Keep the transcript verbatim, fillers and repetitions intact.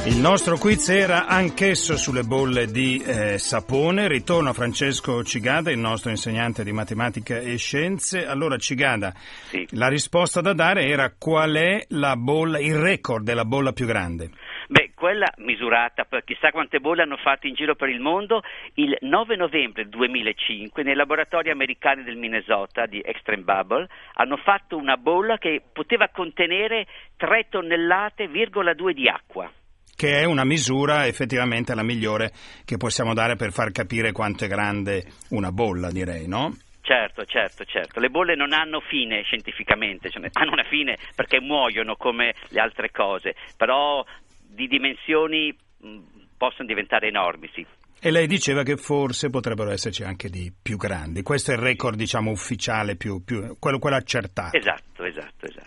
Il nostro quiz era anch'esso sulle bolle di eh, sapone. Ritorno a Francesco Cigada, il nostro insegnante di matematica e scienze. Allora, Cigada, sì. La risposta da dare era: qual è la bolla, il record della bolla più grande? Beh, quella misurata per chissà quante bolle hanno fatto in giro per il mondo il nove novembre duemilacinque nei laboratori americani del Minnesota di Extreme Bubble. Hanno fatto una bolla che poteva contenere tre tonnellate virgola due di acqua. Che è una misura effettivamente la migliore che possiamo dare per far capire quanto è grande una bolla, direi, no? Certo, certo, certo. Le bolle non hanno fine scientificamente, cioè hanno una fine perché muoiono come le altre cose, però di dimensioni mh, possono diventare enormi, sì. E lei diceva che forse potrebbero esserci anche di più grandi. Questo è il record, diciamo, ufficiale, più, più quello, quello accertato. Esatto, esatto, esatto.